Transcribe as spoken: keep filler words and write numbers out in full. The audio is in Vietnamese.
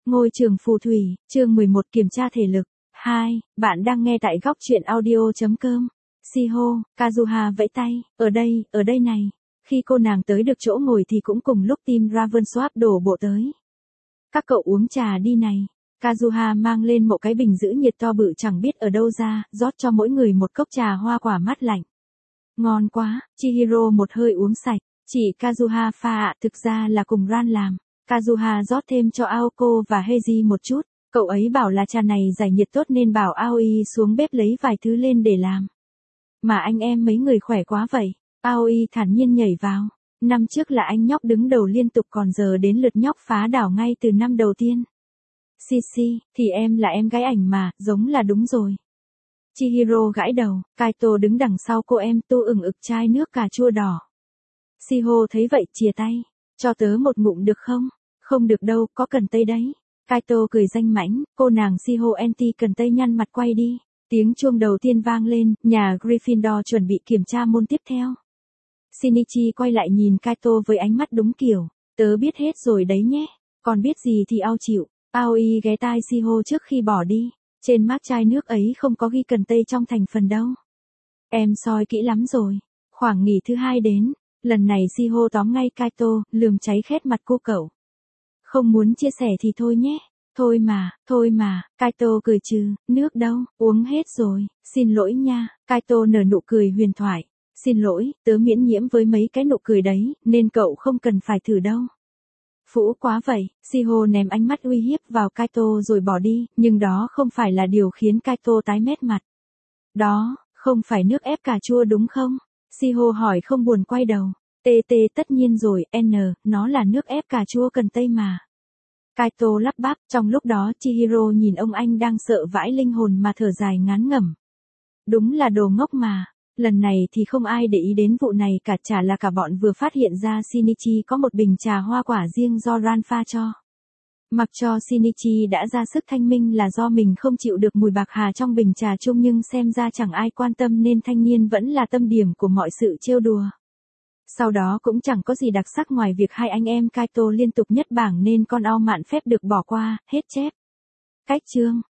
Ngôi trường phù thủy, chương mười một kiểm tra thể lực. hai. Bạn đang nghe tại góc truyện audio.com. Shiho, Kazuha vẫy tay, ở đây, ở đây này. Khi cô nàng tới được chỗ ngồi thì cũng cùng lúc team Ravenswap đổ bộ tới. Các cậu uống trà đi này. Kazuha mang lên một cái bình giữ nhiệt to bự chẳng biết ở đâu ra, rót cho mỗi người một cốc trà hoa quả mát lạnh. Ngon quá, Chihiro một hơi uống sạch. Chỉ Kazuha pha ạ, thực ra là cùng Ran làm. Kazuha rót thêm cho Aoko và Heiji một chút, cậu ấy bảo là trà này giải nhiệt tốt nên bảo Aoi xuống bếp lấy vài thứ lên để làm. Mà anh em mấy người khỏe quá vậy, Aoi thản nhiên nhảy vào. Năm trước là anh nhóc đứng đầu liên tục còn giờ đến lượt nhóc phá đảo ngay từ năm đầu tiên. Shishi, thì em là em gái ảnh mà, giống là đúng rồi. Chihiro gãi đầu, Kaito đứng đằng sau cô em tô ửng ực chai nước cà chua đỏ. Shiho thấy vậy chìa tay, cho tớ một ngụm được không? Không được đâu, có cần tây đấy. Kaito cười danh mãnh, cô nàng Shiho anti cần tây nhăn mặt quay đi. Tiếng chuông đầu tiên vang lên, nhà Gryffindor chuẩn bị kiểm tra môn tiếp theo. Shinichi quay lại nhìn Kaito với ánh mắt đúng kiểu, tớ biết hết rồi đấy nhé, còn biết gì thì ao chịu. Aoi ghé tai Shiho trước khi bỏ đi, trên mác chai nước ấy không có ghi cần tây trong thành phần đâu. Em soi kỹ lắm rồi, khoảng nghỉ thứ hai đến, lần này Shiho tóm ngay Kaito, lườm cháy khét mặt cô cậu. Không muốn chia sẻ thì thôi nhé. Thôi mà, thôi mà, Kaito cười trừ, nước đâu, uống hết rồi, xin lỗi nha. Kaito nở nụ cười huyền thoại. Xin lỗi, tớ miễn nhiễm với mấy cái nụ cười đấy, nên cậu không cần phải thử đâu. Phũ quá vậy, Shiho ném ánh mắt uy hiếp vào Kaito rồi bỏ đi, nhưng đó không phải là điều khiến Kaito tái mét mặt. Đó, không phải nước ép cà chua đúng không? Shiho hỏi không buồn quay đầu. Tê tê tất nhiên rồi, N, nó là nước ép cà chua cần tây mà. Kaito lắp bắp, trong lúc đó Chihiro nhìn ông anh đang sợ vãi linh hồn mà thở dài ngán ngẩm. Đúng là đồ ngốc mà, lần này thì không ai để ý đến vụ này cả, chả là cả bọn vừa phát hiện ra Shinichi có một bình trà hoa quả riêng do Ran pha cho. Mặc cho Shinichi đã ra sức thanh minh là do mình không chịu được mùi bạc hà trong bình trà chung nhưng xem ra chẳng ai quan tâm nên thanh niên vẫn là tâm điểm của mọi sự trêu đùa. Sau đó cũng chẳng có gì đặc sắc ngoài việc hai anh em Kaito liên tục nhất bảng nên con ao mạn phép được bỏ qua, hết chép. Cách chương.